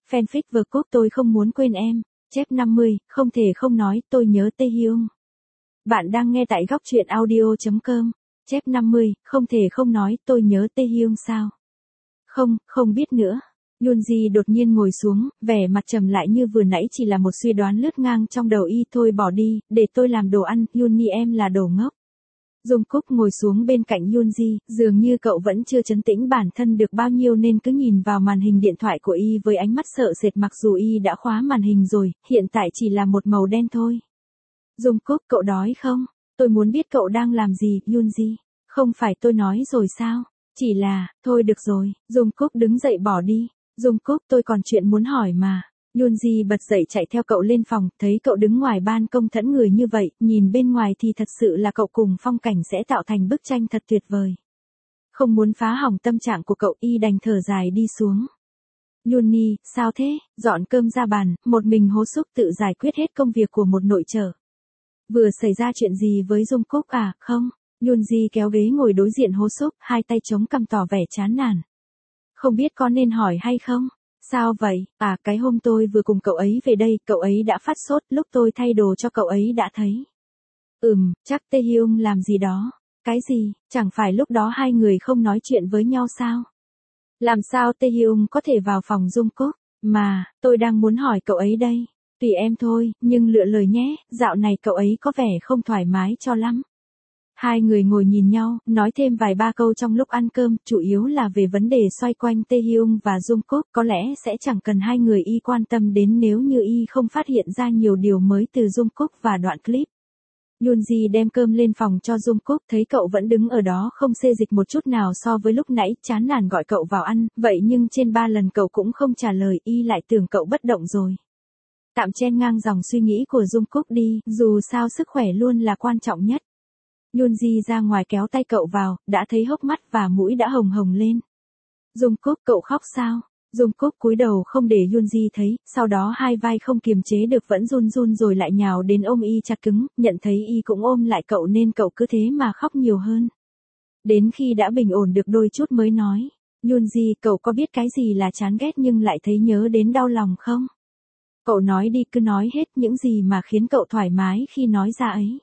Fanfic vừa cốt tôi không muốn quên em. Chép 50, không thể không nói, tôi nhớ Taehyung. Bạn đang nghe tại góc truyện audio.com. Chép 50, không thể không nói, tôi nhớ Taehyung sao? Không biết nữa. Yoonji đột nhiên ngồi xuống, vẻ mặt trầm lại như vừa nãy chỉ là một suy đoán lướt ngang trong đầu y. Thôi bỏ đi, để tôi làm đồ ăn, Yooni em là đồ ngốc. Jungkook ngồi xuống bên cạnh Yoonji, dường như cậu vẫn chưa trấn tĩnh bản thân được bao nhiêu nên cứ nhìn vào màn hình điện thoại của y với ánh mắt sợ sệt, mặc dù y đã khóa màn hình rồi, hiện tại chỉ là một màu đen thôi. Jungkook, cậu đói không? Tôi muốn biết cậu đang làm gì, Yoonji. Không phải tôi nói rồi sao? Chỉ là, thôi được rồi, Jungkook đứng dậy bỏ đi. Jungkook, tôi còn chuyện muốn hỏi mà. Yoonji bật dậy chạy theo cậu lên phòng, thấy cậu đứng ngoài ban công thẫn người như vậy, nhìn bên ngoài thì thật sự là cậu cùng phong cảnh sẽ tạo thành bức tranh thật tuyệt vời. Không muốn phá hỏng tâm trạng của cậu, y đành thở dài đi xuống. Yooni, sao thế? Dọn cơm ra bàn, một mình Hố Súc tự giải quyết hết công việc của một nội trợ. Vừa xảy ra chuyện gì với Jungkook à? Không. Yoonji kéo ghế ngồi đối diện Hố Súc, hai tay chống cằm tỏ vẻ chán nản. Không biết có nên hỏi hay không? Sao vậy? À, cái hôm tôi vừa cùng cậu ấy về đây, cậu ấy đã phát sốt, lúc tôi thay đồ cho cậu ấy đã thấy. Chắc Taehyung làm gì đó. Cái gì? Chẳng phải lúc đó hai người không nói chuyện với nhau sao? Làm sao Taehyung có thể vào phòng Jungkook? Mà, tôi đang muốn hỏi cậu ấy đây. Tùy em thôi, nhưng lựa lời nhé, dạo này cậu ấy có vẻ không thoải mái cho lắm. Hai người ngồi nhìn nhau, nói thêm vài ba câu trong lúc ăn cơm, chủ yếu là về vấn đề xoay quanh Taehyung và Jungkook, có lẽ sẽ chẳng cần hai người y quan tâm đến nếu như y không phát hiện ra nhiều điều mới từ Jungkook và đoạn clip. Yoonji đem cơm lên phòng cho Jungkook, thấy cậu vẫn đứng ở đó không xê dịch một chút nào so với lúc nãy, chán nản gọi cậu vào ăn, vậy nhưng trên 3 lần cậu cũng không trả lời, y lại tưởng cậu bất động rồi. Tạm chen ngang dòng suy nghĩ của Jungkook đi, dù sao sức khỏe luôn là quan trọng nhất. Yoonji ra ngoài kéo tay cậu vào, đã thấy hốc mắt và mũi đã hồng hồng lên. Jungkook, cậu khóc sao? Jungkook cúi đầu không để Yoonji thấy, sau đó hai vai không kiềm chế được vẫn run run rồi lại nhào đến ôm y chặt cứng, nhận thấy y cũng ôm lại cậu nên cậu cứ thế mà khóc nhiều hơn. Đến khi đã bình ổn được đôi chút mới nói, Yoonji, cậu có biết cái gì là chán ghét nhưng lại thấy nhớ đến đau lòng không? Cậu nói đi, cứ nói hết những gì mà khiến cậu thoải mái khi nói ra ấy.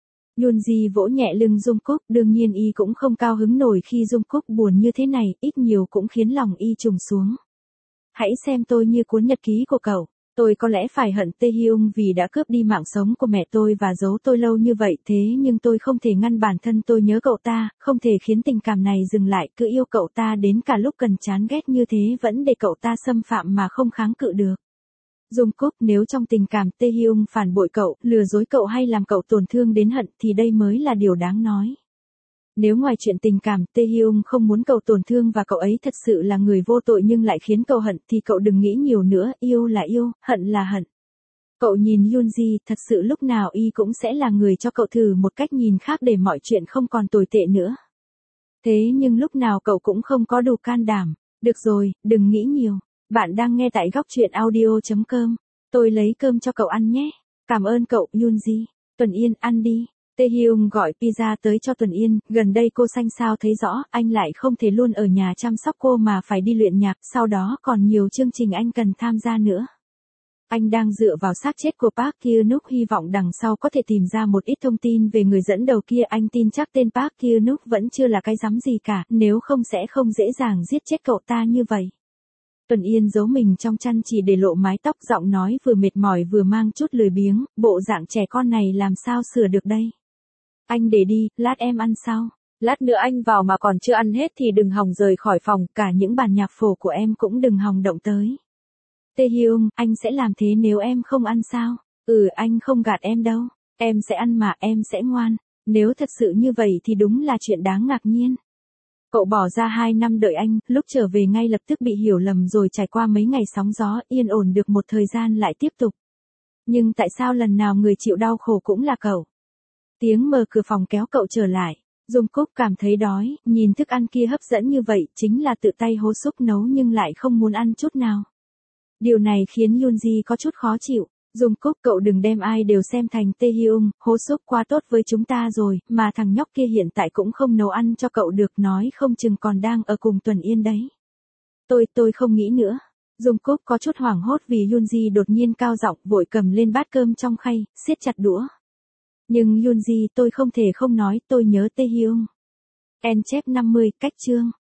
Yoonji vỗ nhẹ lưng Jungkook, đương nhiên y cũng không cao hứng nổi khi Jungkook buồn như thế này, ít nhiều cũng khiến lòng y trùng xuống. Hãy xem tôi như cuốn nhật ký của cậu. Tôi có lẽ phải hận Taehyung vì đã cướp đi mạng sống của mẹ tôi và giấu tôi lâu như vậy, thế nhưng tôi không thể ngăn bản thân tôi nhớ cậu ta, không thể khiến tình cảm này dừng lại, cứ yêu cậu ta đến cả lúc cần chán ghét như thế vẫn để cậu ta xâm phạm mà không kháng cự được. Jungkook, nếu trong tình cảm Taehyung phản bội cậu, lừa dối cậu hay làm cậu tổn thương đến hận thì đây mới là điều đáng nói. Nếu ngoài chuyện tình cảm Taehyung không muốn cậu tổn thương và cậu ấy thật sự là người vô tội nhưng lại khiến cậu hận thì cậu đừng nghĩ nhiều nữa, yêu là yêu, hận là hận. Cậu nhìn Yoonji, thật sự lúc nào y cũng sẽ là người cho cậu thử một cách nhìn khác để mọi chuyện không còn tồi tệ nữa. Thế nhưng lúc nào cậu cũng không có đủ can đảm. Được rồi, đừng nghĩ nhiều. Bạn đang nghe tại góc truyện audio.com. Tôi lấy cơm cho cậu ăn nhé. Cảm ơn cậu, Yoonji. Tuần Yên, ăn đi. Taehyung gọi pizza tới cho Tuần Yên, gần đây cô xanh sao thấy rõ, anh lại không thể luôn ở nhà chăm sóc cô mà phải đi luyện nhạc, sau đó còn nhiều chương trình anh cần tham gia nữa. Anh đang dựa vào xác chết của Park Kyu-nuk, hy vọng đằng sau có thể tìm ra một ít thông tin về người dẫn đầu kia. Anh tin chắc tên Park Kyu-nuk vẫn chưa là cái rắm gì cả, nếu không sẽ không dễ dàng giết chết cậu ta như vậy. Tuần Yên giấu mình trong chăn chỉ để lộ mái tóc, giọng nói vừa mệt mỏi vừa mang chút lười biếng, bộ dạng trẻ con này làm sao sửa được đây. Anh để đi, lát em ăn sau. Lát nữa anh vào mà còn chưa ăn hết thì đừng hòng rời khỏi phòng, cả những bản nhạc phổ của em cũng đừng hòng động tới. Taehyung, anh sẽ làm thế nếu em không ăn sao? Anh không gạt em đâu. Em sẽ ăn mà, em sẽ ngoan. Nếu thật sự như vậy thì đúng là chuyện đáng ngạc nhiên. Cậu bỏ ra 2 năm đợi anh, lúc trở về ngay lập tức bị hiểu lầm rồi trải qua mấy ngày sóng gió, yên ổn được một thời gian lại tiếp tục. Nhưng tại sao lần nào người chịu đau khổ cũng là cậu? Tiếng mở cửa phòng kéo cậu trở lại. Jungkook cảm thấy đói, nhìn thức ăn kia hấp dẫn như vậy, chính là tự tay Hố Súc nấu nhưng lại không muốn ăn chút nào. Điều này khiến Yoonji có chút khó chịu. Jungkook, cậu đừng đem ai đều xem thành Taehyung, Hố Súc quá tốt với chúng ta rồi, mà thằng nhóc kia hiện tại cũng không nấu ăn cho cậu được, nói không chừng còn đang ở cùng Tuần Yên đấy. Tôi không nghĩ nữa. Jungkook có chút hoảng hốt vì Yoonji đột nhiên cao giọng vội cầm lên bát cơm trong khay, siết chặt đũa. Nhưng Yoonji tôi không thể không nói tôi nhớ Taehyung. En chép 50 cách chương.